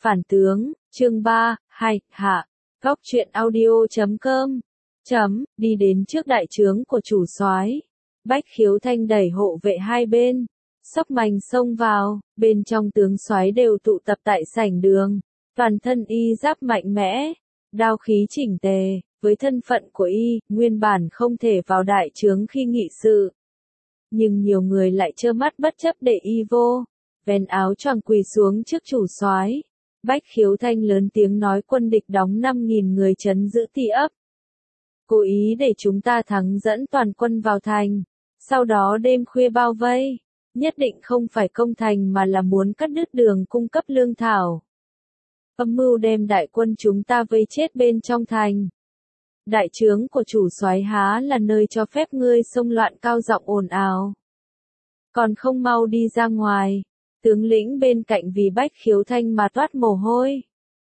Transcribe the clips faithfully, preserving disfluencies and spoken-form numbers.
Phản tướng, chương ba, hai, hạ, góc truyện audio chấm com, chấm, đi đến trước đại trướng của chủ soái. Bách Khiếu Thanh đẩy hộ vệ hai bên, xốc mành xông vào, bên trong tướng soái đều tụ tập tại sảnh đường, toàn thân y giáp mạnh mẽ, đao khí chỉnh tề, với thân phận của y, nguyên bản không thể vào đại trướng khi nghị sự. Nhưng nhiều người lại trơ mắt bất chấp để y vô, vén áo choàng quỳ xuống trước chủ soái. Bách Khiếu Thanh lớn tiếng nói quân địch đóng năm nghìn người trấn giữ Ti ấp. Cố ý để chúng ta thắng dẫn toàn quân vào thành, sau đó đêm khuya bao vây, nhất định không phải công thành mà là muốn cắt đứt đường cung cấp lương thảo. Âm mưu đem đại quân chúng ta vây chết bên trong thành. Đại trướng của chủ soái há là nơi cho phép ngươi xông loạn cao giọng ồn ào. Còn không mau đi ra ngoài. Tướng lĩnh bên cạnh vì Bách Khiếu Thanh mà toát mồ hôi.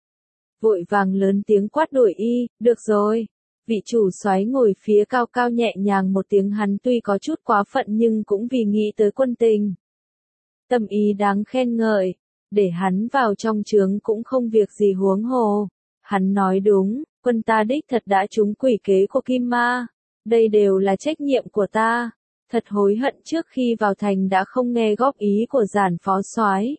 Vội vàng lớn tiếng quát đuổi y, được rồi. Vị chủ soái ngồi phía cao cao nhẹ nhàng một tiếng, hắn tuy có chút quá phận nhưng cũng vì nghĩ tới quân tình. Tâm ý đáng khen ngợi, để hắn vào trong trướng cũng không việc gì huống hồ. Hắn nói đúng, quân ta đích thật đã trúng quỷ kế của Kim Ma. Đây đều là trách nhiệm của ta. Thật hối hận trước khi vào thành đã không nghe góp ý của Giản phó soái.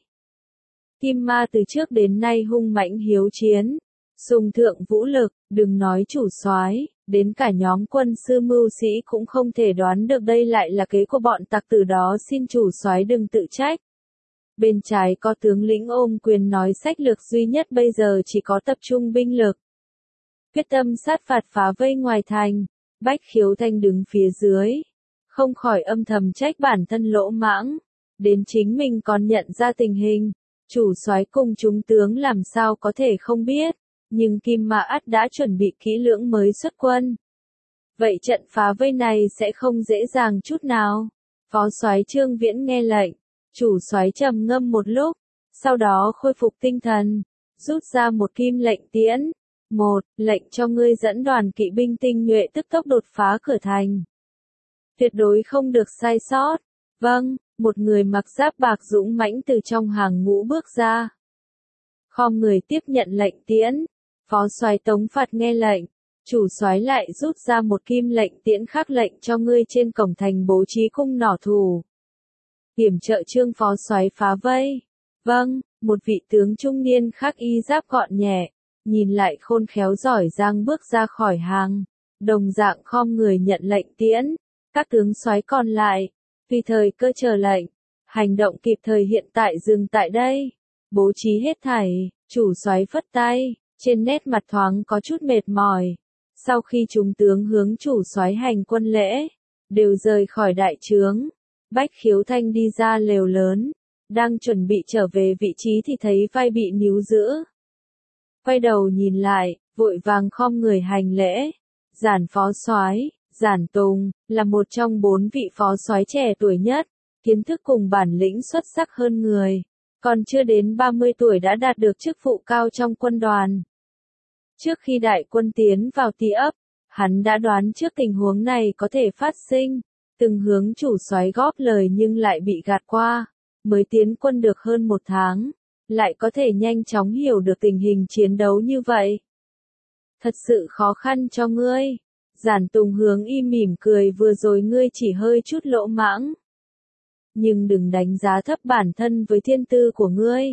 Kim Ma từ trước đến nay hung mãnh hiếu chiến, dùng thượng vũ lực, đừng nói chủ soái, đến cả nhóm quân sư mưu sĩ cũng không thể đoán được đây lại là kế của bọn tặc, từ đó xin chủ soái đừng tự trách. Bên trái có tướng lĩnh ôm quyền nói sách lược duy nhất bây giờ chỉ có tập trung binh lực, quyết tâm sát phạt phá vây ngoài thành. Bách Khiếu Thanh đứng phía dưới, không khỏi âm thầm trách bản thân lỗ mãng, đến chính mình còn nhận ra tình hình, chủ soái cùng chúng tướng làm sao có thể không biết, nhưng Kim Ma ắt đã chuẩn bị kỹ lưỡng mới xuất quân. Vậy trận phá vây này sẽ không dễ dàng chút nào. Phó soái Trương Viễn nghe lệnh, chủ soái trầm ngâm một lúc, sau đó khôi phục tinh thần, rút ra một kim lệnh tiễn. Một, lệnh cho ngươi dẫn đoàn kỵ binh tinh nhuệ tức tốc đột phá cửa thành. Tuyệt đối không được sai sót. Vâng, một người mặc giáp bạc dũng mãnh từ trong hàng ngũ bước ra. Khom người tiếp nhận lệnh tiễn. Phó soái Tống Phạt nghe lệnh, chủ soái lại rút ra một kim lệnh tiễn khác, lệnh cho ngươi trên cổng thành bố trí cung nỏ thủ. Yểm trợ Trương phó soái phá vây. Vâng, một vị tướng trung niên khác y giáp gọn nhẹ, nhìn lại khôn khéo giỏi giang bước ra khỏi hàng, đồng dạng khom người nhận lệnh tiễn. Các tướng soái còn lại, tùy thời cơ chờ lệnh, hành động kịp thời hiện tại dừng tại đây, bố trí hết thảy. Chủ soái phất tay, trên nét mặt thoáng có chút mệt mỏi. Sau khi chúng tướng hướng chủ soái hành quân lễ, đều rời khỏi đại trướng, Bách Khiếu Thanh đi ra lều lớn, đang chuẩn bị trở về vị trí thì thấy vai bị níu giữ. Quay đầu nhìn lại, vội vàng khom người hành lễ. Giản phó soái, Giản Tùng, là một trong bốn vị phó soái trẻ tuổi nhất, kiến thức cùng bản lĩnh xuất sắc hơn người, còn chưa đến ba mươi tuổi đã đạt được chức vụ cao trong quân đoàn. Trước khi đại quân tiến vào Ti ấp, hắn đã đoán trước tình huống này có thể phát sinh, từng hướng chủ soái góp lời nhưng lại bị gạt qua, mới tiến quân được hơn một tháng, lại có thể nhanh chóng hiểu được tình hình chiến đấu như vậy. Thật sự khó khăn cho ngươi. Giản Tùng hướng y mỉm cười, vừa rồi ngươi chỉ hơi chút lỗ mãng. Nhưng đừng đánh giá thấp bản thân với thiên tư của ngươi.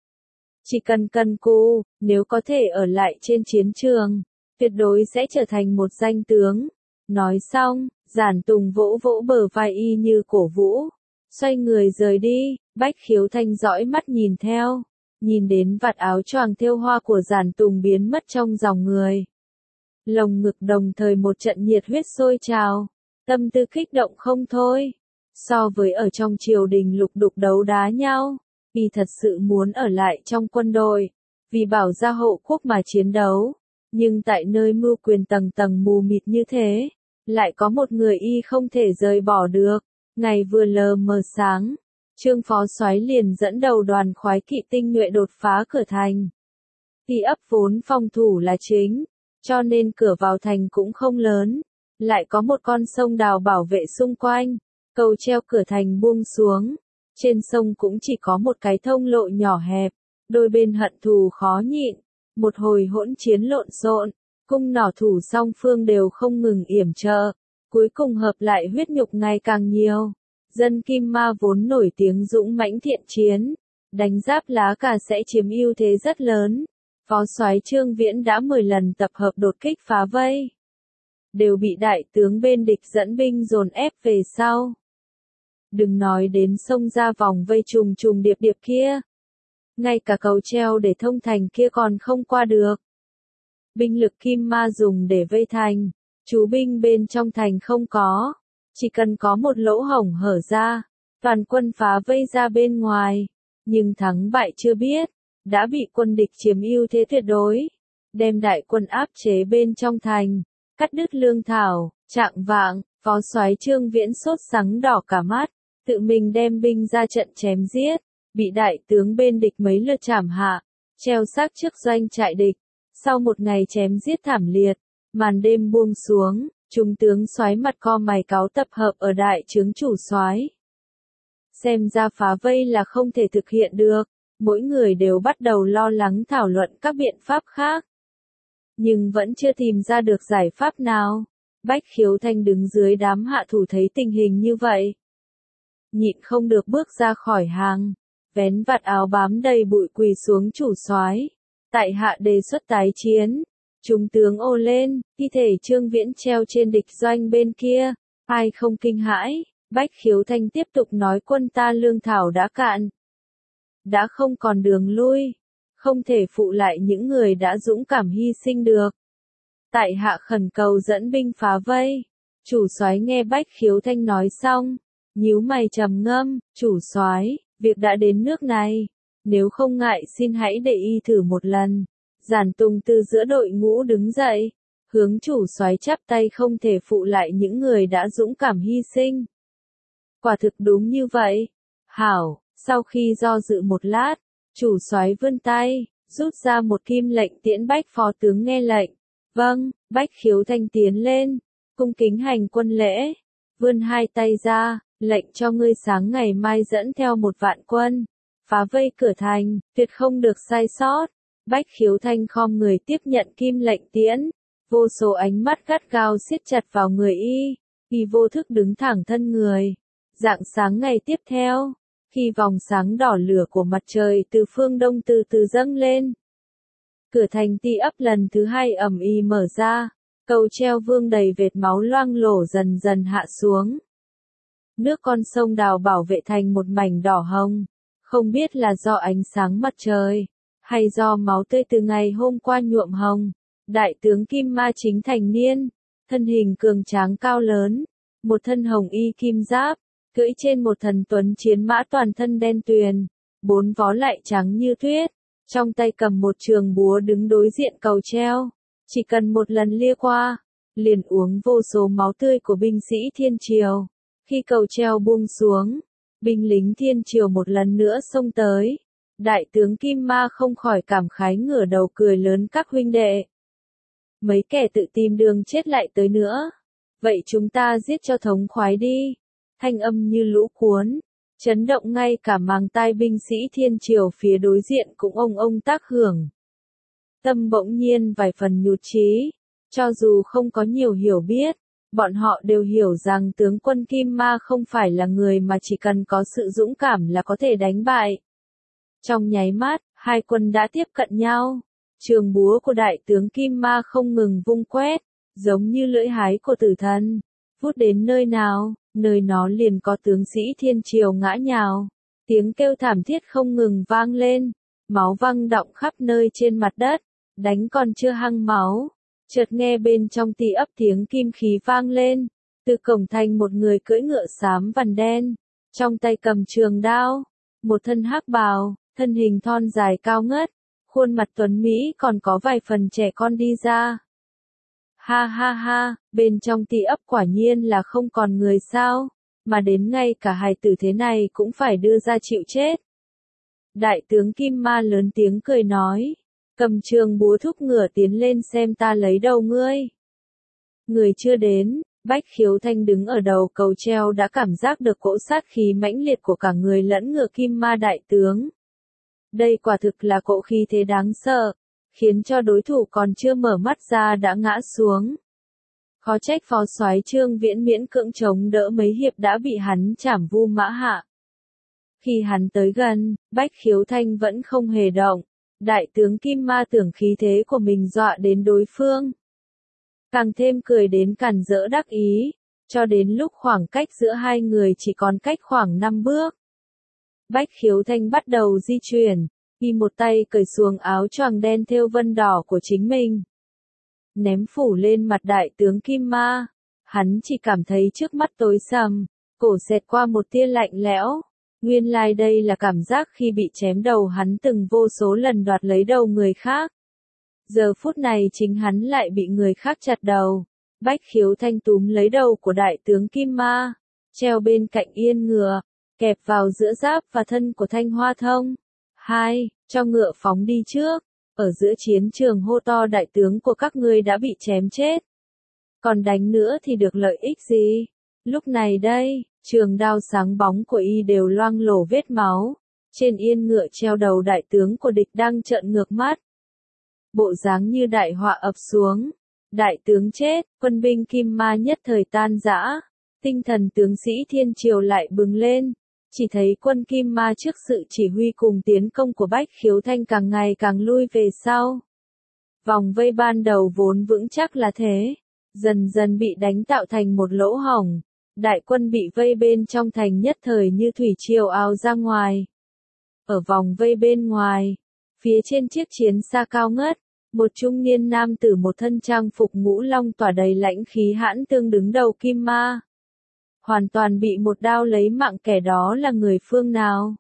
Chỉ cần cần cù, nếu có thể ở lại trên chiến trường, tuyệt đối sẽ trở thành một danh tướng. Nói xong, Giản Tùng vỗ vỗ bờ vai y như cổ vũ, xoay người rời đi. Bách Khiếu Thanh dõi mắt nhìn theo, nhìn đến vạt áo choàng thêu hoa của Giản Tùng biến mất trong dòng người. Lồng ngực đồng thời một trận nhiệt huyết sôi trào, tâm tư kích động không thôi. So với ở trong triều đình lục đục đấu đá nhau, y thật sự muốn ở lại trong quân đội, vì bảo gia hộ quốc mà chiến đấu. Nhưng tại nơi mưu quyền tầng tầng mù mịt như thế, lại có một người y không thể rời bỏ được. Ngày vừa lờ mờ sáng, Trương phó soái liền dẫn đầu đoàn khoái kỵ tinh nhuệ đột phá cửa thành. Ti ấp vốn phòng thủ là chính, cho nên cửa vào thành cũng không lớn, lại có một con sông đào bảo vệ xung quanh, cầu treo cửa thành buông xuống, trên sông cũng chỉ có một cái thông lộ nhỏ hẹp, Đôi bên hận thù khó nhịn, một hồi hỗn chiến lộn xộn, cung nỏ thủ song phương đều không ngừng yểm trợ, cuối cùng hợp lại huyết nhục ngày càng nhiều. Dân Kim Ma vốn nổi tiếng dũng mãnh thiện chiến, đánh giáp lá cà sẽ chiếm ưu thế rất lớn. Phó soái Trương Viễn đã mười lần tập hợp đột kích phá vây, đều bị đại tướng bên địch dẫn binh dồn ép về sau. Đừng nói đến xông ra vòng vây trùng trùng điệp điệp kia, ngay cả cầu treo để thông thành kia còn không qua được. Binh lực Kim Ma dùng để vây thành, chú binh bên trong thành không có, chỉ cần có một lỗ hổng hở ra, toàn quân phá vây ra bên ngoài, nhưng thắng bại chưa biết, đã bị quân địch chiếm ưu thế tuyệt đối, đem đại quân áp chế bên trong thành, cắt đứt lương thảo. Trạng vạng, phó soái Trương Viễn sốt sắng đỏ cả mắt, tự mình đem binh ra trận chém giết, bị đại tướng bên địch mấy lượt chảm hạ, treo xác trước doanh trại địch. Sau một ngày chém giết thảm liệt, màn đêm buông xuống, trung tướng soái mặt co mày cáu tập hợp ở đại trướng chủ soái. Xem ra phá vây là không thể thực hiện được, mỗi người đều bắt đầu lo lắng thảo luận các biện pháp khác. Nhưng vẫn chưa tìm ra được giải pháp nào. Bách Khiếu Thanh đứng dưới đám hạ thủ thấy tình hình như vậy, nhịn không được bước ra khỏi hàng, vén vạt áo bám đầy bụi quỳ xuống chủ soái. Tại hạ đề xuất tái chiến. Trung tướng ồ lên, thi thể Trương Viễn treo trên địch doanh bên kia, ai không kinh hãi. Bách Khiếu Thanh tiếp tục nói quân ta lương thảo đã cạn, đã không còn đường lui, không thể phụ lại những người đã dũng cảm hy sinh được. Tại hạ khẩn cầu dẫn binh phá vây. Chủ soái nghe Bách Khiếu Thanh nói xong, nhíu mày trầm ngâm. Chủ soái, việc đã đến nước này, nếu không ngại xin hãy để y thử một lần. Giản Tùng từ giữa đội ngũ đứng dậy, hướng chủ soái chắp tay không thể phụ lại những người đã dũng cảm hy sinh. Quả thực đúng như vậy. Hảo, sau khi do dự một lát, chủ soái vươn tay, rút ra một kim lệnh tiễn Bách phó tướng nghe lệnh. Vâng. Bách Khiếu Thanh tiến lên, cung kính hành quân lễ, vươn hai tay ra, lệnh cho ngươi sáng ngày mai dẫn theo một vạn quân, phá vây cửa thành, tuyệt không được sai sót. Bách Khiếu Thanh khom người tiếp nhận kim lệnh tiễn, vô số ánh mắt gắt gao siết chặt vào người y, y vô thức đứng thẳng thân người. Rạng sáng ngày tiếp theo, khi vòng sáng đỏ lửa của mặt trời từ phương đông từ từ dâng lên, cửa thành Ti ấp lần thứ hai ầm ĩ mở ra, cầu treo vương đầy vệt máu loang lổ dần dần hạ xuống. Nước con sông Đào bảo vệ thành một mảnh đỏ hồng, không biết là do ánh sáng mặt trời, hay do máu tươi từ ngày hôm qua nhuộm hồng. Đại tướng Kim Ma chính thành niên, thân hình cường tráng cao lớn, một thân hồng y kim giáp, cưỡi trên một thần tuấn chiến mã toàn thân đen tuyền, bốn vó lại trắng như tuyết. Trong tay cầm một trường búa đứng đối diện cầu treo, chỉ cần một lần lia qua, liền uống vô số máu tươi của binh sĩ Thiên Triều. Khi cầu treo buông xuống, binh lính Thiên Triều một lần nữa xông tới. Đại tướng Kim Ma không khỏi cảm khái ngửa đầu cười lớn các huynh đệ. Mấy kẻ tự tìm đường chết lại tới nữa. Vậy chúng ta giết cho thống khoái đi. Thanh âm như lũ cuốn, chấn động ngay cả màng tai binh sĩ Thiên Triều phía đối diện cũng ông ông tác hưởng. Tâm bỗng nhiên vài phần nhụt chí, cho dù không có nhiều hiểu biết, bọn họ đều hiểu rằng tướng quân Kim Ma không phải là người mà chỉ cần có sự dũng cảm là có thể đánh bại. Trong nháy mắt, hai quân đã tiếp cận nhau, trường búa của đại tướng Kim Ma không ngừng vung quét, giống như lưỡi hái của tử thần, vút đến nơi nào, nơi nó liền có tướng sĩ Thiên Triều ngã nhào, tiếng kêu thảm thiết không ngừng vang lên, máu văng đọng khắp nơi trên mặt đất, đánh còn chưa hăng máu, chợt nghe bên trong Ti ấp tiếng kim khí vang lên, từ cổng thành một người cưỡi ngựa xám vằn đen, trong tay cầm trường đao, một thân hắc bào, thân hình thon dài cao ngất, khuôn mặt tuấn mỹ còn có vài phần trẻ con đi ra. Ha ha ha, bên trong Ti ấp quả nhiên là không còn người sao, mà đến ngay cả hài tử thế này cũng phải đưa ra chịu chết. Đại tướng Kim Ma lớn tiếng cười nói, cầm trường búa thúc ngựa tiến lên xem ta lấy đầu ngươi. Người chưa đến, Bách Khiếu Thanh đứng ở đầu cầu treo đã cảm giác được cỗ sát khí mãnh liệt của cả người lẫn ngựa Kim Ma đại tướng. Đây quả thực là cỗ khí thế đáng sợ, khiến cho đối thủ còn chưa mở mắt ra đã ngã xuống. Khó trách phó soái Trương Viễn miễn cưỡng chống đỡ mấy hiệp đã bị hắn chảm vu mã hạ. Khi hắn tới gần, Bách Khiếu Thanh vẫn không hề động. Đại tướng Kim Ma tưởng khí thế của mình dọa đến đối phương. Càng thêm cười đến càn rỡ đắc ý, cho đến lúc khoảng cách giữa hai người chỉ còn cách khoảng năm bước. Bách Khiếu Thanh bắt đầu di chuyển, y một tay cởi xuồng áo choàng đen thêu vân đỏ của chính mình. Ném phủ lên mặt đại tướng Kim Ma, hắn chỉ cảm thấy trước mắt tối sầm, cổ xẹt qua một tia lạnh lẽo. Nguyên lai đây là cảm giác khi bị chém đầu hắn từng vô số lần đoạt lấy đầu người khác. Giờ phút này chính hắn lại bị người khác chặt đầu. Bách Khiếu Thanh túm lấy đầu của đại tướng Kim Ma, treo bên cạnh yên ngựa, kẹp vào giữa giáp và thân của Thanh Hoa Thông. Hai, cho ngựa phóng đi trước, ở giữa chiến trường hô to đại tướng của các ngươi đã bị chém chết. Còn đánh nữa thì được lợi ích gì? Lúc này đây, trường đao sáng bóng của y đều loang lổ vết máu. Trên yên ngựa treo đầu đại tướng của địch đang trợn ngược mắt. Bộ dáng như đại họa ập xuống. Đại tướng chết, quân binh Kim Ma nhất thời tan rã. Tinh thần tướng sĩ thiên triều lại bừng lên. Chỉ thấy quân Kim Ma trước sự chỉ huy cùng tiến công của Bách Khiếu Thanh càng ngày càng lui về sau. Vòng vây ban đầu vốn vững chắc là thế, dần dần bị đánh tạo thành một lỗ hổng. Đại quân bị vây bên trong thành nhất thời như thủy triều ào ra ngoài. Ở vòng vây bên ngoài, phía trên chiếc chiến xa cao ngất, một trung niên nam tử một thân trang phục ngũ long tỏa đầy lãnh khí hãn tương đứng đầu Kim Ma. Hoàn toàn bị một đao lấy mạng, kẻ đó là người phương nào?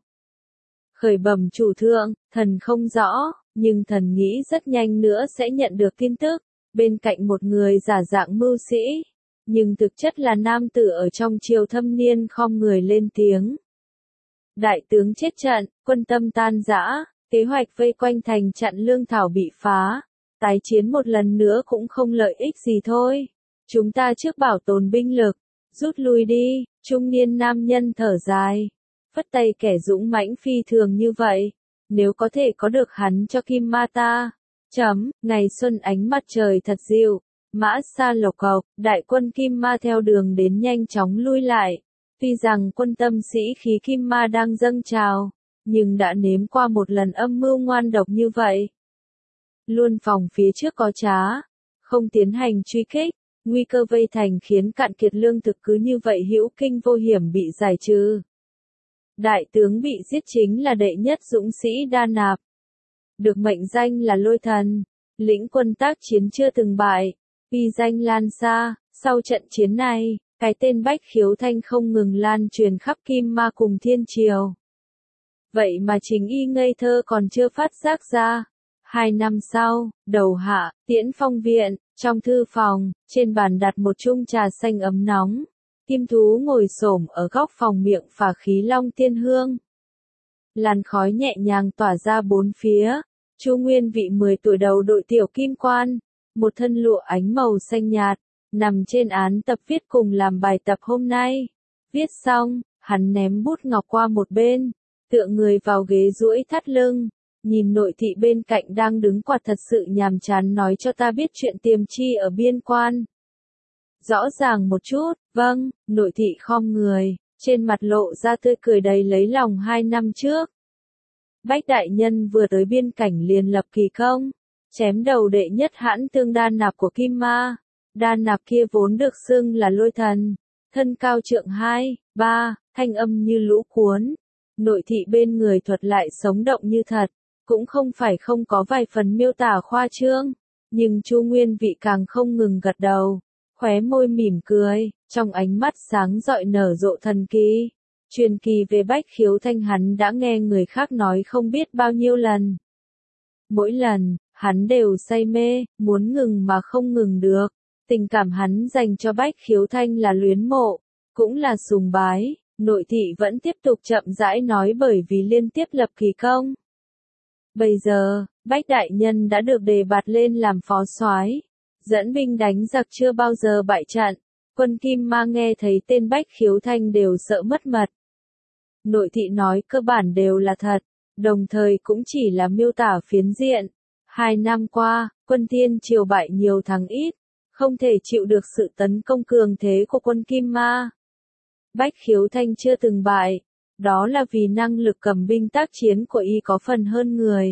Khởi bẩm chủ thượng, thần không rõ, nhưng thần nghĩ rất nhanh nữa sẽ nhận được tin tức. Bên cạnh một người giả dạng mưu sĩ, nhưng thực chất là nam tử ở trong triều thâm niên khom người lên tiếng. Đại tướng chết trận, quân tâm tan rã, kế hoạch vây quanh thành chặn lương thảo bị phá, tái chiến một lần nữa cũng không lợi ích gì thôi. Chúng ta trước bảo tồn binh lực, rút lui đi. Trung niên nam nhân thở dài, phất tay kẻ dũng mãnh phi thường như vậy, nếu có thể có được hắn cho Kim Ma ta. Chấm, ngày xuân ánh mặt trời thật dịu, mã xa lộc cộc, đại quân Kim Ma theo đường đến nhanh chóng lui lại. Tuy rằng quân tâm sĩ khí Kim Ma đang dâng trào, nhưng đã nếm qua một lần âm mưu ngoan độc như vậy. Luôn phòng phía trước có trá, không tiến hành truy kích, nguy cơ vây thành khiến cạn kiệt lương thực cứ như vậy hữu kinh vô hiểm bị giải trừ. Đại tướng bị giết chính là đệ nhất dũng sĩ Đa Nạp, được mệnh danh là Lôi Thần, lĩnh quân tác chiến chưa từng bại, uy danh lan xa. Sau trận chiến này, cái tên Bách Khiếu Thanh không ngừng lan truyền khắp Kim Ma cùng thiên triều. Vậy mà chính y ngây thơ còn chưa phát giác ra. Hai năm sau, đầu hạ, Tiễn Phong viện, trong thư phòng, trên bàn đặt một chung trà xanh ấm nóng. Kim Thú ngồi xổm ở góc phòng miệng phả khí long tiên hương. Làn khói nhẹ nhàng tỏa ra bốn phía. Chu Nguyên Vị mười tuổi đầu đội tiểu kim quan, một thân lụa ánh màu xanh nhạt, nằm trên án tập viết cùng làm bài tập hôm nay. Viết xong, hắn ném bút ngọc qua một bên, tựa người vào ghế duỗi thắt lưng, nhìn nội thị bên cạnh đang đứng quạt thật sự nhàm chán nói cho ta biết chuyện tiềm chi ở biên quan. Rõ ràng một chút, vâng, nội thị khom người, trên mặt lộ ra tươi cười đầy lấy lòng hai năm trước. Bách đại nhân vừa tới biên cảnh liền lập kỳ công, chém đầu đệ nhất hãn tương Đa Nạp của Kim Ma. Đa Nạp kia vốn được xưng là Lôi Thần, thân cao trượng hai, ba, thanh âm như lũ cuốn. Nội thị bên người thuật lại sống động như thật, cũng không phải không có vài phần miêu tả khoa trương, nhưng Chu Nguyên Vị càng không ngừng gật đầu, khóe môi mỉm cười, trong ánh mắt sáng rọi nở rộ thần kỳ. Truyền kỳ về Bách Khiếu Thanh hắn đã nghe người khác nói không biết bao nhiêu lần. Mỗi lần, hắn đều say mê, muốn ngừng mà không ngừng được. Tình cảm hắn dành cho Bách Khiếu Thanh là luyến mộ, cũng là sùng bái. Nội thị vẫn tiếp tục chậm rãi nói bởi vì liên tiếp lập kỳ công. Bây giờ, Bách đại nhân đã được đề bạt lên làm phó soái, dẫn binh đánh giặc chưa bao giờ bại trận. Quân Kim Ma nghe thấy tên Bách Khiếu Thanh đều sợ mất mật. Nội thị nói cơ bản đều là thật, đồng thời cũng chỉ là miêu tả phiến diện. Hai năm qua, quân Thiên Triều bại nhiều thắng ít, không thể chịu được sự tấn công cường thế của quân Kim Ma. Bách Khiếu Thanh chưa từng bại, đó là vì năng lực cầm binh tác chiến của y có phần hơn người.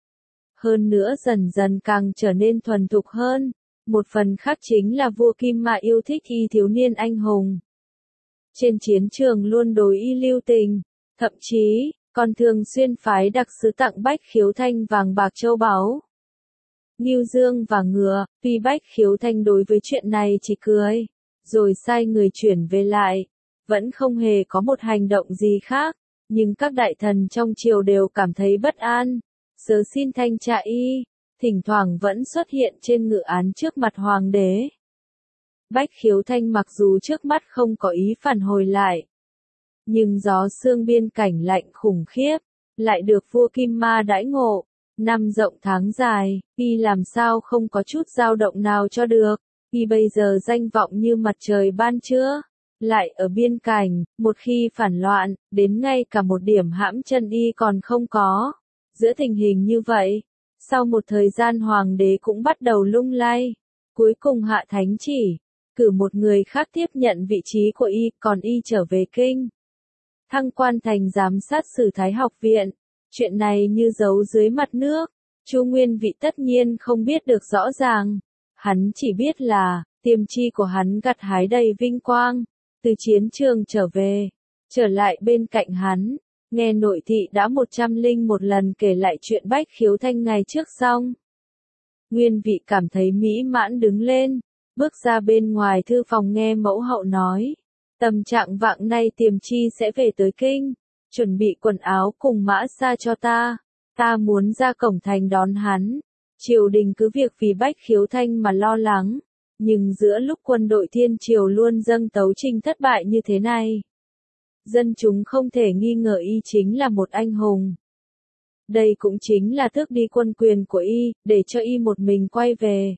Hơn nữa dần dần càng trở nên thuần thục hơn, một phần khác chính là vua Kim Ma yêu thích y thiếu niên anh hùng. Trên chiến trường luôn đối y lưu tình, thậm chí, còn thường xuyên phái đặc sứ tặng Bách Khiếu Thanh vàng bạc châu báu, ngưu dương và ngựa. Tuy Bách Khiếu Thanh đối với chuyện này chỉ cười, rồi sai người chuyển về lại, vẫn không hề có một hành động gì khác, nhưng các đại thần trong triều đều cảm thấy bất an, sớ xin thanh tra y, thỉnh thoảng vẫn xuất hiện trên ngự án trước mặt hoàng đế. Bách Khiếu Thanh mặc dù trước mắt không có ý phản hồi lại, nhưng gió sương biên cảnh lạnh khủng khiếp, lại được vua Kim Ma đãi ngộ, năm rộng tháng dài, y làm sao không có chút dao động nào cho được, y bây giờ danh vọng như mặt trời ban trưa, lại ở biên cảnh, một khi phản loạn, đến ngay cả một điểm hãm chân y còn không có. Giữa tình hình như vậy, sau một thời gian hoàng đế cũng bắt đầu lung lay, cuối cùng hạ thánh chỉ, cử một người khác tiếp nhận vị trí của y, còn y trở về kinh. Thăng quan thành giám sát sử Thái học viện, chuyện này như giấu dưới mặt nước, Chu Nguyên Vị tất nhiên không biết được rõ ràng, hắn chỉ biết là, tiềm chi của hắn gặt hái đầy vinh quang, từ chiến trường trở về, trở lại bên cạnh hắn, nghe nội thị đã một trăm linh một lần kể lại chuyện Bách Khiếu Thanh ngày trước xong. Nguyên Vị cảm thấy mỹ mãn đứng lên, bước ra bên ngoài thư phòng nghe mẫu hậu nói, tầm trạng vạng nay tiềm chi sẽ về tới kinh, chuẩn bị quần áo cùng mã xa cho ta, ta muốn ra cổng thành đón hắn. Triều đình cứ việc vì Bách Khiếu Thanh mà lo lắng, nhưng giữa lúc quân đội Thiên Triều luôn dâng tấu trinh thất bại như thế này, dân chúng không thể nghi ngờ y chính là một anh hùng. Đây cũng chính là tước đi quân quyền của y, để cho y một mình quay về.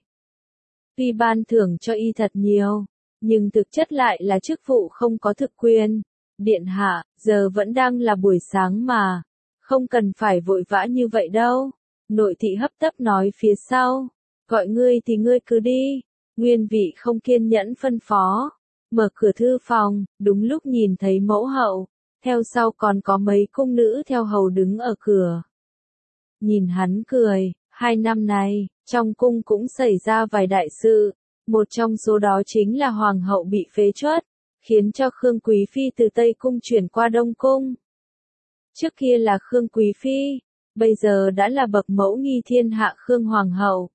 Tuy ban thưởng cho y thật nhiều, nhưng thực chất lại là chức vụ không có thực quyền. Điện hạ, giờ vẫn đang là buổi sáng mà, không cần phải vội vã như vậy đâu. Nội thị hấp tấp nói phía sau, gọi ngươi thì ngươi cứ đi. Nguyên Vị không kiên nhẫn phân phó, mở cửa thư phòng, đúng lúc nhìn thấy mẫu hậu, theo sau còn có mấy cung nữ theo hầu đứng ở cửa. Nhìn hắn cười, hai năm này, trong cung cũng xảy ra vài đại sự, một trong số đó chính là hoàng hậu bị phế truất, khiến cho Khương Quý Phi từ Tây Cung chuyển qua Đông Cung. Trước kia là Khương Quý Phi, bây giờ đã là bậc mẫu nghi thiên hạ Khương Hoàng hậu.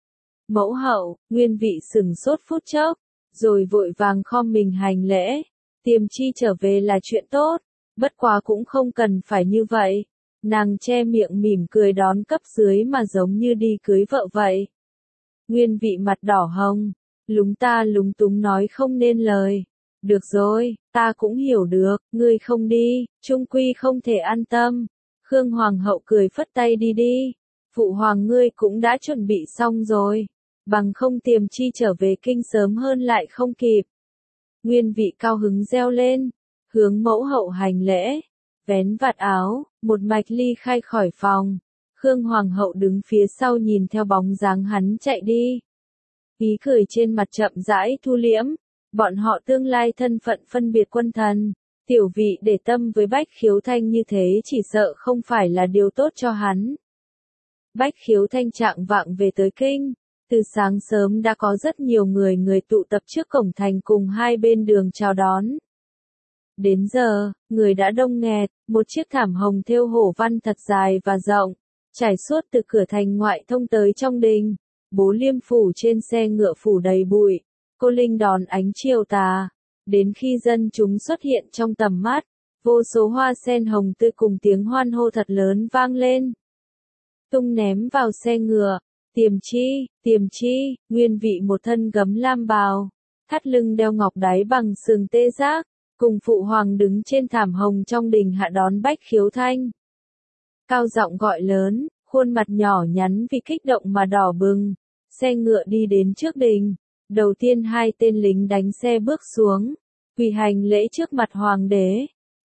Mẫu hậu, Nguyên Vị sừng sốt phút chốc, rồi vội vàng khom mình hành lễ, tiềm chi trở về là chuyện tốt, bất quá cũng không cần phải như vậy. Nàng che miệng mỉm cười đón cấp dưới mà giống như đi cưới vợ vậy. Nguyên Vị mặt đỏ hồng, lúng ta lúng túng nói không nên lời. Được rồi, ta cũng hiểu được, ngươi không đi, chung quy không thể an tâm. Khương Hoàng hậu cười phất tay đi đi. Phụ hoàng ngươi cũng đã chuẩn bị xong rồi, bằng không tiềm chi trở về kinh sớm hơn lại không kịp. Nguyên Vị cao hứng reo lên, hướng mẫu hậu hành lễ, vén vạt áo, một mạch ly khai khỏi phòng. Khương Hoàng hậu đứng phía sau nhìn theo bóng dáng hắn chạy đi. Ý cười trên mặt chậm rãi thu liễm, bọn họ tương lai thân phận phân biệt quân thần. Tiểu Vị để tâm với Bách Khiếu Thanh như thế chỉ sợ không phải là điều tốt cho hắn. Bách Khiếu Thanh trạng vạng về tới kinh, từ sáng sớm đã có rất nhiều người người tụ tập trước cổng thành cùng hai bên đường chào đón. Đến giờ, người đã đông nghẹt, một chiếc thảm hồng thêu hổ văn thật dài và rộng, trải suốt từ cửa thành ngoại thông tới trong đình. Bố Liêm phủ trên xe ngựa phủ đầy bụi, cô Linh đón ánh chiều tà. Đến khi dân chúng xuất hiện trong tầm mắt, vô số hoa sen hồng tươi cùng tiếng hoan hô thật lớn vang lên. Tung ném vào xe ngựa, tiềm chi, tiềm chi, Nguyên Vị một thân gấm lam bào, thắt lưng đeo ngọc đáy bằng sừng tê giác, cùng phụ hoàng đứng trên thảm hồng trong đình hạ đón Bách Khiếu Thanh. Cao giọng gọi lớn, khuôn mặt nhỏ nhắn vì kích động mà đỏ bừng, xe ngựa đi đến trước đình. Đầu tiên hai tên lính đánh xe bước xuống, quỳ hành lễ trước mặt hoàng đế,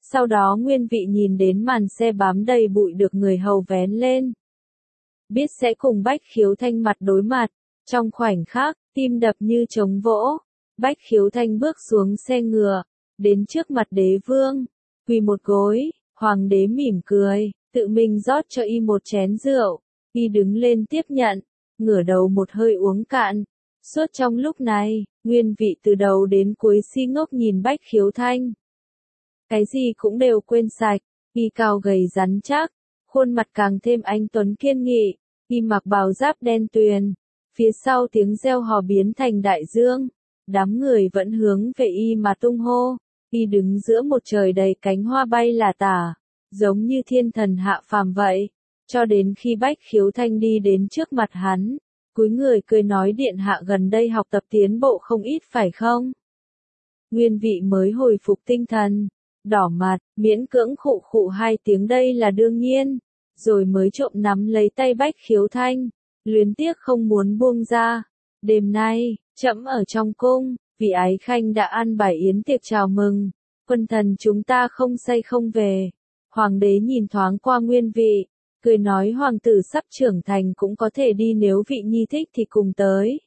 Sau đó Nguyên Vị nhìn đến màn xe bám đầy bụi được người hầu vén lên. Biết sẽ cùng Bách Khiếu Thanh mặt đối mặt, trong khoảnh khắc, tim đập như trống vỗ. Bách Khiếu Thanh bước xuống xe ngựa, đến trước mặt đế vương, quỳ một gối, hoàng đế mỉm cười, tự mình rót cho y một chén rượu, y đứng lên tiếp nhận, ngửa đầu một hơi uống cạn. Suốt trong lúc này, Nguyên Vị từ đầu đến cuối si ngốc nhìn Bách Khiếu Thanh. Cái gì cũng đều quên sạch, y cao gầy rắn chắc, khuôn mặt càng thêm anh tuấn kiên nghị, y mặc bào giáp đen tuyền, phía sau tiếng reo hò biến thành đại dương, đám người vẫn hướng về y mà tung hô, y đứng giữa một trời đầy cánh hoa bay lả tả, giống như thiên thần hạ phàm vậy, cho đến khi Bách Khiếu Thanh đi đến trước mặt hắn, cúi người cười nói điện hạ gần đây học tập tiến bộ không ít phải không? Nguyên Vị mới hồi phục tinh thần, đỏ mặt, miễn cưỡng khụ khụ hai tiếng đây là đương nhiên, rồi mới trộm nắm lấy tay Bách Khiếu Thanh, luyến tiếc không muốn buông ra. Đêm nay, trẫm ở trong cung, vì Ái Khanh đã ăn bài yến tiệc chào mừng, quân thần chúng ta không say không về. Hoàng đế nhìn thoáng qua Nguyên Vị, cười nói hoàng tử sắp trưởng thành cũng có thể đi nếu Vị nhi thích thì cùng tới.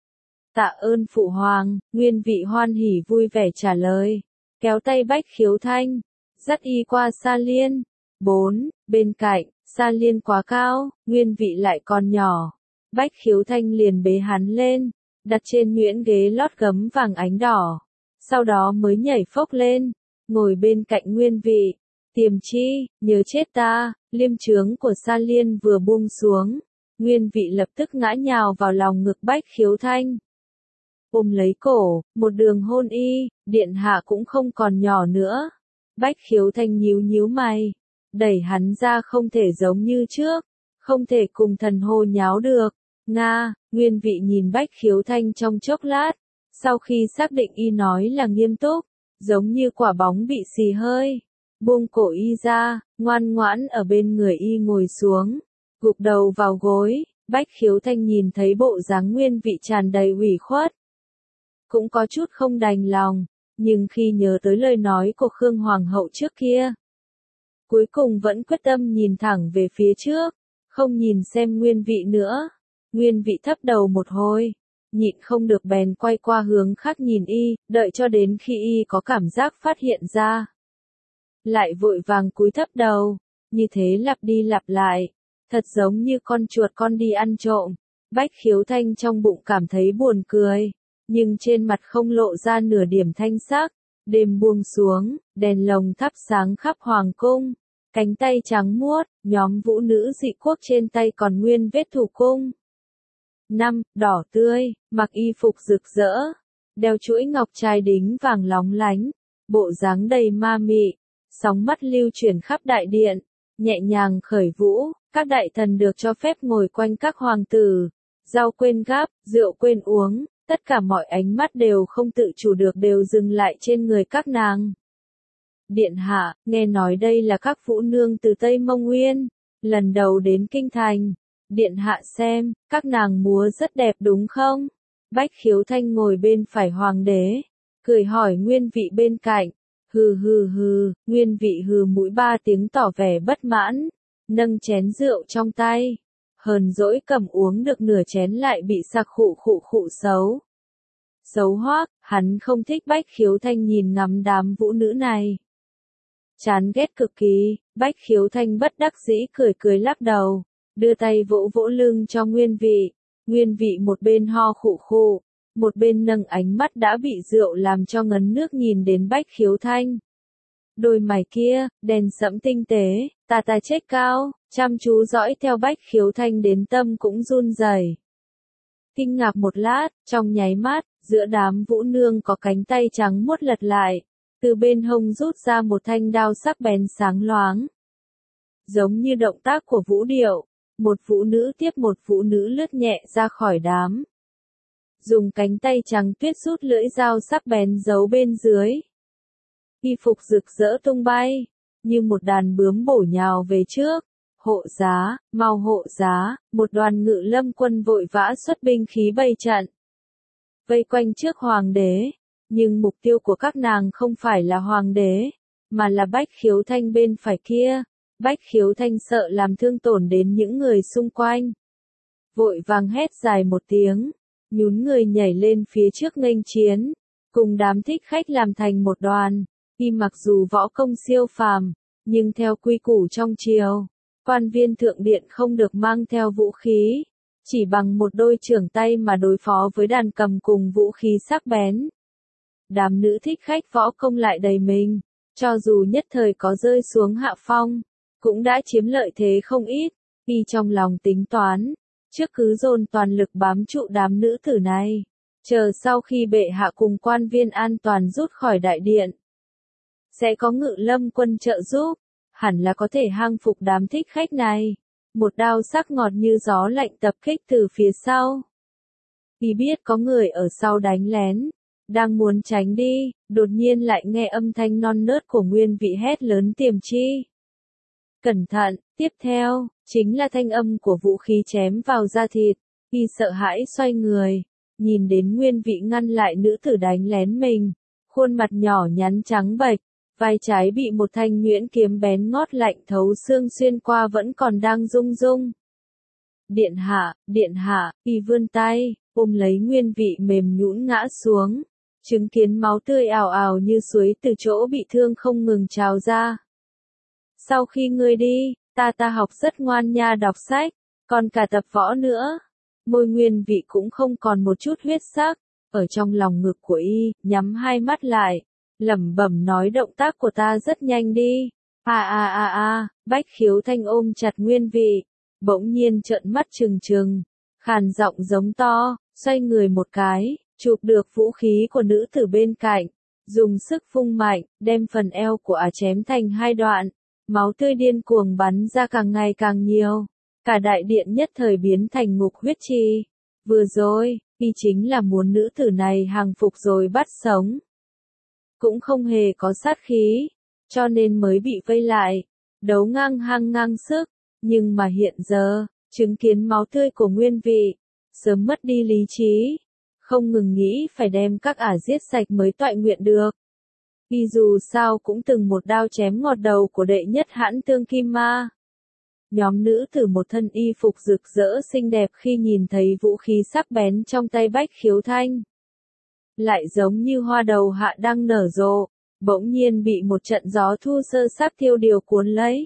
Tạ ơn phụ hoàng, Nguyên Vị hoan hỉ vui vẻ trả lời, kéo tay Bách Khiếu Thanh, dắt y qua Sa Liên. Bốn, bên cạnh, Sa Liên quá cao, Nguyên Vị lại còn nhỏ. Bách Khiếu Thanh liền bế hắn lên, đặt trên nhuyễn ghế lót gấm vàng ánh đỏ. Sau đó mới nhảy phốc lên, ngồi bên cạnh Nguyên Vị. Tiềm chi, nhớ chết ta, liêm trướng của Sa Liên vừa buông xuống. Nguyên Vị lập tức ngã nhào vào lòng ngực Bách Khiếu Thanh. Ôm lấy cổ, một đường hôn y, điện hạ cũng không còn nhỏ nữa. Bách Khiếu Thanh nhíu nhíu mày, đẩy hắn ra không thể giống như trước, không thể cùng thần hồ nháo được. Nga, Nguyên Vị nhìn Bách Khiếu Thanh trong chốc lát, sau khi xác định y nói là nghiêm túc, giống như quả bóng bị xì hơi, buông cổ y ra, ngoan ngoãn ở bên người y ngồi xuống, gục đầu vào gối. Bách Khiếu Thanh nhìn thấy bộ dáng Nguyên Vị tràn đầy ủy khuất, cũng có chút không đành lòng, nhưng khi nhớ tới lời nói của Khương Hoàng hậu trước kia, cuối cùng vẫn quyết tâm nhìn thẳng về phía trước, không nhìn xem Nguyên Vị nữa. Nguyên Vị thấp đầu một hồi, nhịn không được bèn quay qua hướng khác nhìn y, đợi cho đến khi y có cảm giác phát hiện ra, lại vội vàng cúi thấp đầu, như thế lặp đi lặp lại, thật giống như con chuột con đi ăn trộm. Bách Khiếu Thanh trong bụng cảm thấy buồn cười, nhưng trên mặt không lộ ra nửa điểm thanh sắc. Đêm buông xuống, đèn lồng thắp sáng khắp hoàng cung, cánh tay trắng muốt, nhóm vũ nữ dị quốc trên tay còn nguyên vết thủ cung. Năm, đỏ tươi, mặc y phục rực rỡ, đeo chuỗi ngọc trai đính vàng lóng lánh, bộ dáng đầy ma mị, sóng mắt lưu chuyển khắp đại điện, nhẹ nhàng khởi vũ, các đại thần được cho phép ngồi quanh các hoàng tử, rau quên gắp, rượu quên uống, tất cả mọi ánh mắt đều không tự chủ được đều dừng lại trên người các nàng. Điện hạ, nghe nói đây là các vũ nương từ Tây Mông Nguyên, lần đầu đến kinh thành. Điện hạ xem, các nàng múa rất đẹp đúng không? Bách Khiếu Thanh ngồi bên phải hoàng đế, cười hỏi Nguyên Vị bên cạnh. Hừ hừ hừ, Nguyên Vị hừ mũi ba tiếng tỏ vẻ bất mãn, nâng chén rượu trong tay, hờn dỗi cầm uống được nửa chén lại bị sặc khụ khụ khụ xấu. Xấu hoắc, hắn không thích Bách Khiếu Thanh nhìn ngắm đám vũ nữ này. Chán ghét cực kỳ, Bách Khiếu Thanh bất đắc dĩ cười cười lắc đầu, đưa tay vỗ vỗ lưng cho Nguyên Vị. Nguyên Vị một bên ho khụ khụ, một bên nâng ánh mắt đã bị rượu làm cho ngấn nước nhìn đến Bách Khiếu Thanh. Đôi mày kia, đèn sẫm tinh tế, tà tà chết cao, chăm chú dõi theo Bách Khiếu Thanh đến tâm cũng run rẩy. Kinh ngạc một lát, trong nháy mắt, giữa đám vũ nương có cánh tay trắng muốt lật lại, từ bên hông rút ra một thanh đao sắc bén sáng loáng. Giống như động tác của vũ điệu, một vũ nữ tiếp một vũ nữ lướt nhẹ ra khỏi đám. Dùng cánh tay trắng tuyết rút lưỡi dao sắc bén giấu bên dưới. Y phục rực rỡ tung bay, như một đàn bướm bổ nhào về trước. Hộ giá, mau hộ giá, một đoàn ngự lâm quân vội vã xuất binh khí bày trận, vây quanh trước hoàng đế, nhưng mục tiêu của các nàng không phải là hoàng đế, mà là Bách Khiếu Thanh bên phải kia. Bách Khiếu Thanh sợ làm thương tổn đến những người xung quanh. Vội vàng hét dài một tiếng, nhún người nhảy lên phía trước nghênh chiến, cùng đám thích khách làm thành một đoàn. Y mặc dù võ công siêu phàm, nhưng theo quy củ trong triều, quan viên thượng điện không được mang theo vũ khí, chỉ bằng một đôi chưởng tay mà đối phó với đàn cầm cùng vũ khí sắc bén. Đám nữ thích khách võ công lại đầy mình, cho dù nhất thời có rơi xuống hạ phong, cũng đã chiếm lợi thế không ít. Y trong lòng tính toán, trước cứ dồn toàn lực bám trụ đám nữ tử này, chờ sau khi bệ hạ cùng quan viên an toàn rút khỏi đại điện, sẽ có Ngự Lâm quân trợ giúp, hẳn là có thể hang phục đám thích khách này. Một đao sắc ngọt như gió lạnh tập kích từ phía sau. Y biết có người ở sau đánh lén, đang muốn tránh đi, đột nhiên lại nghe âm thanh non nớt của Nguyên Vị hét lớn tiềm chi. Cẩn thận, tiếp theo, chính là thanh âm của vũ khí chém vào da thịt. Y sợ hãi xoay người, nhìn đến Nguyên Vị ngăn lại nữ tử đánh lén mình, khuôn mặt nhỏ nhắn trắng bệch, vai trái bị một thanh nhuyễn kiếm bén ngót lạnh thấu xương xuyên qua vẫn còn đang rung rung. Điện hạ, điện hạ, Y vươn tay, ôm lấy Nguyên Vị mềm nhũn ngã xuống, chứng kiến máu tươi ào ào như suối từ chỗ bị thương không ngừng trào ra. Sau khi ngươi đi, ta ta học rất ngoan nha, đọc sách, còn cả tập võ nữa. Môi Nguyên Vị cũng không còn một chút huyết sắc, ở trong lòng ngực của Y, nhắm hai mắt lại, lẩm bẩm nói động tác của ta rất nhanh đi. A a a a, Bách Khiếu Thanh ôm chặt Nguyên Vị, bỗng nhiên trợn mắt trừng trừng, khàn giọng giống to, xoay người một cái, chụp được vũ khí của nữ tử bên cạnh, dùng sức vung mạnh, đem phần eo của ả chém thành hai đoạn, máu tươi điên cuồng bắn ra càng ngày càng nhiều, cả đại điện nhất thời biến thành ngục huyết trì. Vừa rồi, Y chính là muốn nữ tử này hàng phục rồi bắt sống, cũng không hề có sát khí, cho nên mới bị vây lại, đấu ngang hăng ngang sức, nhưng mà hiện giờ, chứng kiến máu tươi của Nguyên Vị, sớm mất đi lý trí, không ngừng nghĩ phải đem các ả giết sạch mới toại nguyện được. Y dù sao cũng từng một đao chém ngọt đầu của đệ nhất hãn tương kim ma. Nhóm nữ tử một thân y phục rực rỡ xinh đẹp khi nhìn thấy vũ khí sắc bén trong tay Bách Khiếu Thanh, lại giống như hoa đầu hạ đang nở rộ, bỗng nhiên bị một trận gió thu sơ sắc thiêu điều cuốn lấy.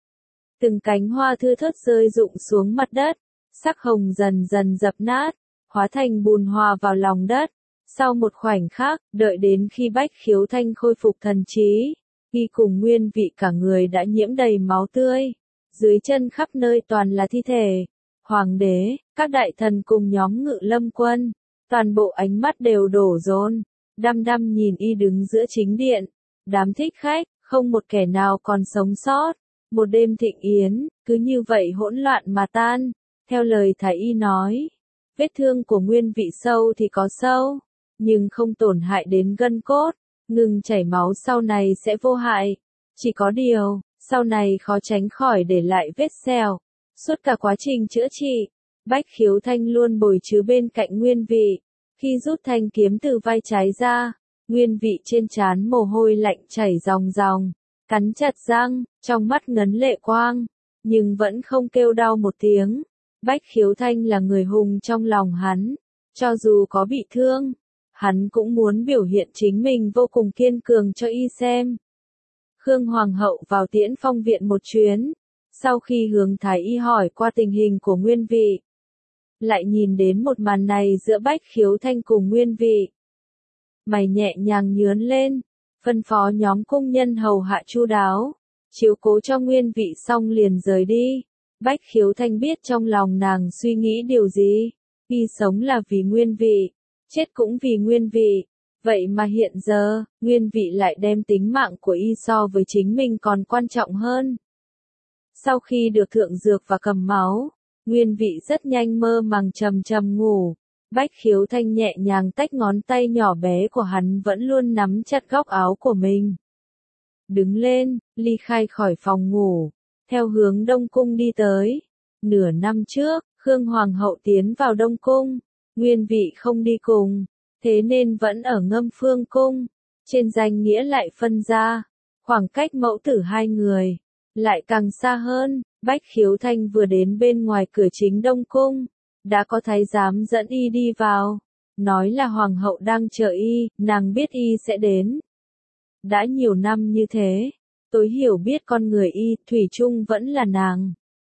Từng cánh hoa thưa thớt rơi rụng xuống mặt đất, sắc hồng dần dần dập nát, hóa thành bùn hòa vào lòng đất. Sau một khoảnh khắc, đợi đến khi Bách Khiếu Thanh khôi phục thần trí, Y cùng Nguyên Vị cả người đã nhiễm đầy máu tươi, dưới chân khắp nơi toàn là thi thể. Hoàng đế, các đại thần cùng nhóm Ngự Lâm quân, toàn bộ ánh mắt đều đổ dồn, đăm đăm nhìn Y đứng giữa chính điện. Đám thích khách, không một kẻ nào còn sống sót. Một đêm thịnh yến, cứ như vậy hỗn loạn mà tan. Theo lời Thái Y nói, vết thương của Nguyên Vị sâu thì có sâu, nhưng không tổn hại đến gân cốt, ngừng chảy máu sau này sẽ vô hại. Chỉ có điều, sau này khó tránh khỏi để lại vết sẹo. Suốt cả quá trình chữa trị, Bách Khiếu Thanh luôn bồi chứa bên cạnh Nguyên Vị. Khi rút thanh kiếm từ vai trái ra, Nguyên Vị trên trán mồ hôi lạnh chảy ròng ròng, cắn chặt răng, trong mắt ngấn lệ quang, nhưng vẫn không kêu đau một tiếng. Bách Khiếu Thanh là người hùng trong lòng hắn, cho dù có bị thương, hắn cũng muốn biểu hiện chính mình vô cùng kiên cường cho Y xem. Khương Hoàng hậu vào Tiễn Phong viện một chuyến, sau khi hướng Thái Y hỏi qua tình hình của Nguyên Vị, lại nhìn đến một màn này giữa Bách Khiếu Thanh cùng Nguyên Vị. Mày nhẹ nhàng nhướn lên, phân phó nhóm cung nhân hầu hạ chu đáo, chiếu cố cho Nguyên Vị xong liền rời đi. Bách Khiếu Thanh biết trong lòng nàng suy nghĩ điều gì. Y sống là vì Nguyên Vị, chết cũng vì Nguyên Vị. Vậy mà hiện giờ, Nguyên Vị lại đem tính mạng của Y so với chính mình còn quan trọng hơn. Sau khi được thượng dược và cầm máu, Nguyên Vị rất nhanh mơ màng trầm trầm ngủ. Bách Khiếu Thanh nhẹ nhàng tách ngón tay nhỏ bé của hắn vẫn luôn nắm chặt góc áo của mình. Đứng lên, ly khai khỏi phòng ngủ, theo hướng Đông Cung đi tới. Nửa năm trước, Khương Hoàng hậu tiến vào Đông Cung, Nguyên Vị không đi cùng, thế nên vẫn ở Ngâm Phương Cung, trên danh nghĩa lại phân ra. Khoảng cách mẫu tử hai người lại càng xa hơn. Bách Khiếu Thanh vừa đến bên ngoài cửa chính Đông Cung, đã có thái giám dẫn y đi vào, nói là hoàng hậu đang chờ y, nàng biết y sẽ đến. Đã nhiều năm như thế, tối hiểu biết con người y, thủy chung vẫn là nàng.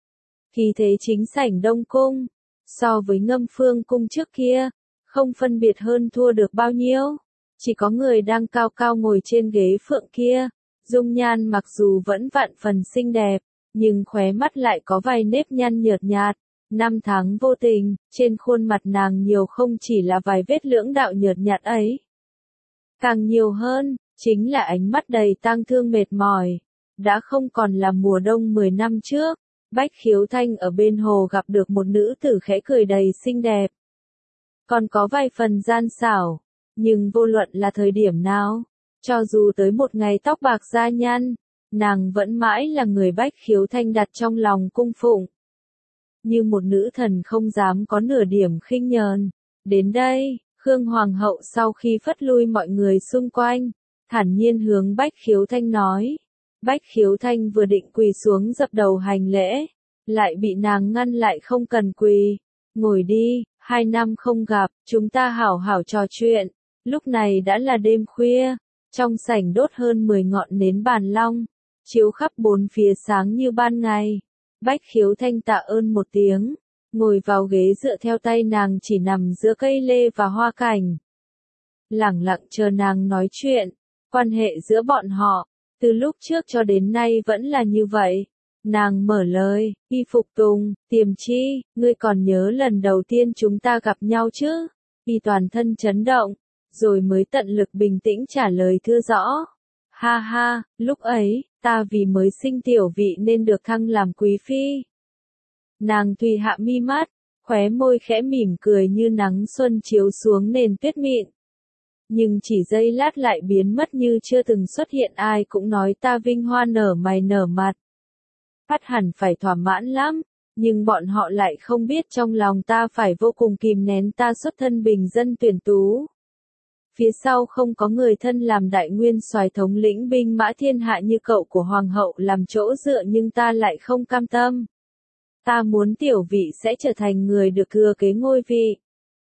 Khi thế chính sảnh Đông Cung, so với Ngâm Phương Cung trước kia, không phân biệt hơn thua được bao nhiêu. Chỉ có người đang cao cao ngồi trên ghế phượng kia, dung nhan mặc dù vẫn vạn phần xinh đẹp, nhưng khóe mắt lại có vài nếp nhăn nhợt nhạt. Năm tháng vô tình, trên khuôn mặt nàng nhiều không chỉ là vài vết lưỡng đạo nhợt nhạt ấy. Càng nhiều hơn, chính là ánh mắt đầy tang thương mệt mỏi. Đã không còn là mùa đông mười năm trước, Bách Khiếu Thanh ở bên hồ gặp được một nữ tử khẽ cười đầy xinh đẹp. Còn có vài phần gian xảo, nhưng vô luận là thời điểm nào, cho dù tới một ngày tóc bạc da nhăn, nàng vẫn mãi là người Bách Khiếu Thanh đặt trong lòng cung phụng. Như một nữ thần không dám có nửa điểm khinh nhờn. Đến đây, Khương Hoàng hậu sau khi phất lui mọi người xung quanh, thản nhiên hướng Bách Khiếu Thanh nói. Bách Khiếu Thanh vừa định quỳ xuống dập đầu hành lễ, lại bị nàng ngăn lại không cần quỳ. Ngồi đi, hai năm không gặp, chúng ta hảo hảo trò chuyện. Lúc này đã là đêm khuya, trong sảnh đốt hơn mười ngọn nến bàn long, chiếu khắp bốn phía sáng như ban ngày. Bách Khiếu Thanh tạ ơn một tiếng, ngồi vào ghế dựa theo tay nàng chỉ nằm giữa cây lê và hoa cảnh. Lẳng lặng chờ nàng nói chuyện, quan hệ giữa bọn họ, từ lúc trước cho đến nay vẫn là như vậy. Nàng mở lời, Y Phục Tùng, Tiềm Chi, ngươi còn nhớ lần đầu tiên chúng ta gặp nhau chứ? Y toàn thân chấn động, rồi mới tận lực bình tĩnh trả lời thưa rõ. Ha ha, lúc ấy, ta vì mới sinh tiểu vị nên được thăng làm quý phi. Nàng tùy hạ mi mắt, khóe môi khẽ mỉm cười như nắng xuân chiếu xuống nền tuyết mịn. Nhưng chỉ giây lát lại biến mất như chưa từng xuất hiện, ai cũng nói ta vinh hoa nở mày nở mặt. Phát hẳn phải thỏa mãn lắm, nhưng bọn họ lại không biết trong lòng ta phải vô cùng kìm nén, ta xuất thân bình dân tuyển tú. Phía sau không có người thân làm đại nguyên soái thống lĩnh binh mã thiên hạ như cậu của hoàng hậu làm chỗ dựa, nhưng ta lại không cam tâm. Ta muốn tiểu vị sẽ trở thành người được thừa kế ngôi vị.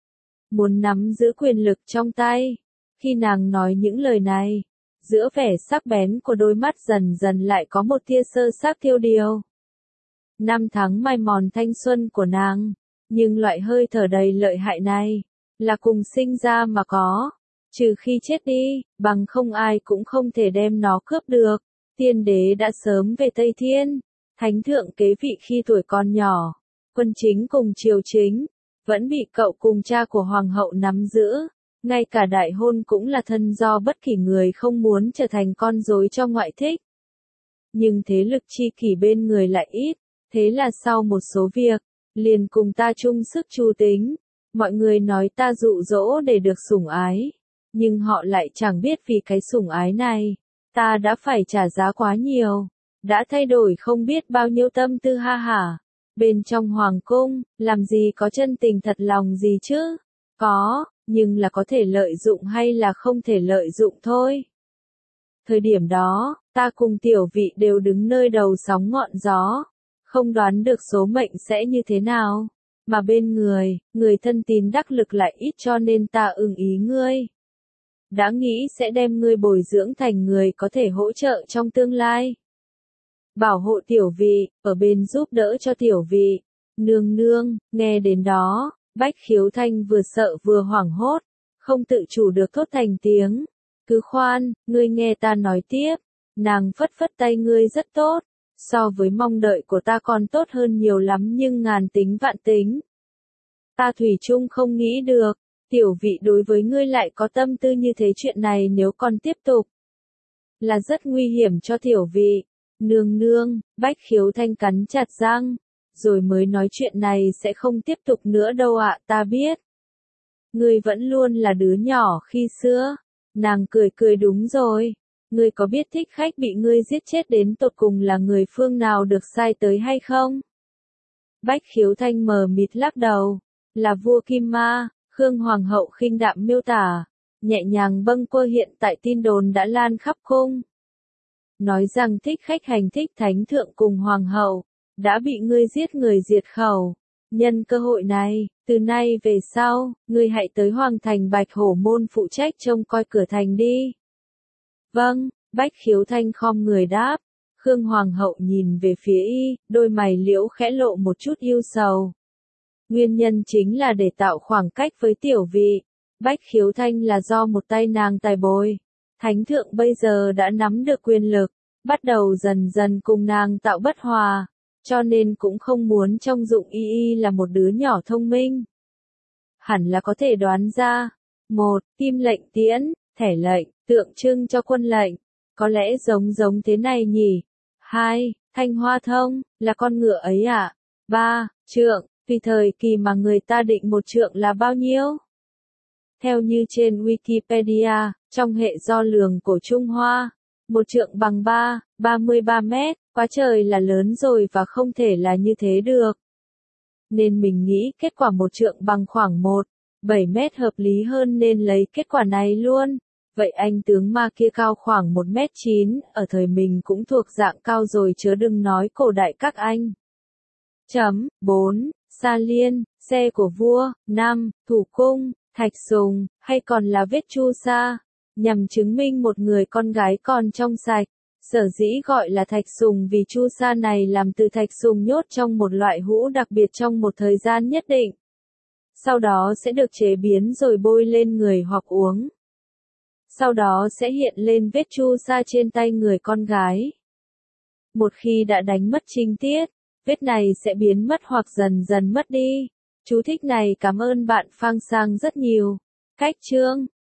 Muốn nắm giữ quyền lực trong tay. Khi nàng nói những lời này, giữa vẻ sắc bén của đôi mắt dần dần lại có một tia sơ xác thiêu điều. Năm tháng mai mòn thanh xuân của nàng, nhưng loại hơi thở đầy lợi hại này, là cùng sinh ra mà có. Trừ khi chết đi, bằng không ai cũng không thể đem nó cướp được. Tiên đế đã sớm về Tây Thiên, thánh thượng kế vị khi tuổi còn nhỏ, quân chính cùng triều chính, vẫn bị cậu cùng cha của hoàng hậu nắm giữ. Ngay cả đại hôn cũng là thân do bất kỳ người không muốn trở thành con rối cho ngoại thích. Nhưng thế lực chi kỷ bên người lại ít, thế là sau một số việc, liền cùng ta chung sức chu tính. Mọi người nói ta dụ dỗ để được sủng ái. Nhưng họ lại chẳng biết vì cái sủng ái này, ta đã phải trả giá quá nhiều, đã thay đổi không biết bao nhiêu tâm tư ha hả. Bên trong hoàng cung, làm gì có chân tình thật lòng gì chứ? Có, nhưng là có thể lợi dụng hay là không thể lợi dụng thôi. Thời điểm đó, ta cùng tiểu vị đều đứng nơi đầu sóng ngọn gió, không đoán được số mệnh sẽ như thế nào, mà bên người, người thân tín đắc lực lại ít, cho nên ta ưng ý ngươi. Đã nghĩ sẽ đem ngươi bồi dưỡng thành người có thể hỗ trợ trong tương lai. Bảo hộ tiểu vị, ở bên giúp đỡ cho tiểu vị. Nương nương, nghe đến đó, Bách Khiếu Thanh vừa sợ vừa hoảng hốt, không tự chủ được thốt thành tiếng. Cứ khoan, ngươi nghe ta nói tiếp. Nàng phất phất tay, ngươi rất tốt, so với mong đợi của ta còn tốt hơn nhiều lắm, nhưng ngàn tính vạn tính. Ta thủy chung không nghĩ được, tiểu vị đối với ngươi lại có tâm tư như thế, chuyện này nếu còn tiếp tục, là rất nguy hiểm cho tiểu vị. Nương nương, Bách Khiếu Thanh cắn chặt răng, rồi mới nói chuyện này sẽ không tiếp tục nữa đâu ạ, ta biết. Ngươi vẫn luôn là đứa nhỏ khi xưa. Nàng cười cười, đúng rồi. Ngươi có biết thích khách bị ngươi giết chết đến tột cùng là người phương nào được sai tới hay không? Bách Khiếu Thanh mờ mịt lắc đầu. Là vua Kim Ma. Khương Hoàng hậu khinh đạm miêu tả, nhẹ nhàng bâng quơ, hiện tại tin đồn đã lan khắp cung. nói rằng thích khách hành thích thánh thượng cùng hoàng hậu, đã bị ngươi giết người diệt khẩu. Nhân cơ hội này, từ nay về sau, ngươi hãy tới hoàng thành Bạch Hổ môn phụ trách trông coi cửa thành đi. Vâng, Bách Khiếu Thanh khom người đáp. Khương Hoàng hậu nhìn về phía y, đôi mày liễu khẽ lộ một chút yêu sầu. Nguyên nhân chính là để tạo khoảng cách với tiểu vị. Bách Khiếu Thanh là do một tay nàng tài bồi. Thánh thượng bây giờ đã nắm được quyền lực, bắt đầu dần dần cùng nàng tạo bất hòa, cho nên cũng không muốn trông dụng y y là một đứa nhỏ thông minh. Hẳn là có thể đoán ra. Một, kim lệnh tiễn, thẻ lệnh, tượng trưng cho quân lệnh. Có lẽ giống giống thế này nhỉ. Hai, thanh hoa thông, là con ngựa ấy à? Ba, trượng, tùy thời kỳ mà người ta định một trượng là bao nhiêu? Theo như trên Wikipedia, trong hệ đo lường của Trung Hoa, một trượng bằng ba, ba mươi ba mét, quá trời là lớn rồi và không thể là như thế được. Nên mình nghĩ kết quả một trượng bằng khoảng một, bảy mét hợp lý hơn nên lấy kết quả này luôn. Vậy anh tướng ma kia cao khoảng một mét chín, ở thời mình cũng thuộc dạng cao rồi chớ đừng nói cổ đại các anh. Chấm, bốn, Sa Liên, xe của vua. Năm, Thủ cung, thạch sùng, hay còn là vết chu sa, nhằm chứng minh một người con gái còn trong sạch. Sở dĩ gọi là thạch sùng vì chu sa này làm từ thạch sùng nhốt trong một loại hũ đặc biệt trong một thời gian nhất định. Sau đó sẽ được chế biến rồi bôi lên người hoặc uống. Sau đó sẽ hiện lên vết chu sa trên tay người con gái. Một khi đã đánh mất trinh tiết, vết này sẽ biến mất hoặc dần dần mất đi. Chú thích này cảm ơn bạn Phang Sang rất nhiều. Cách chương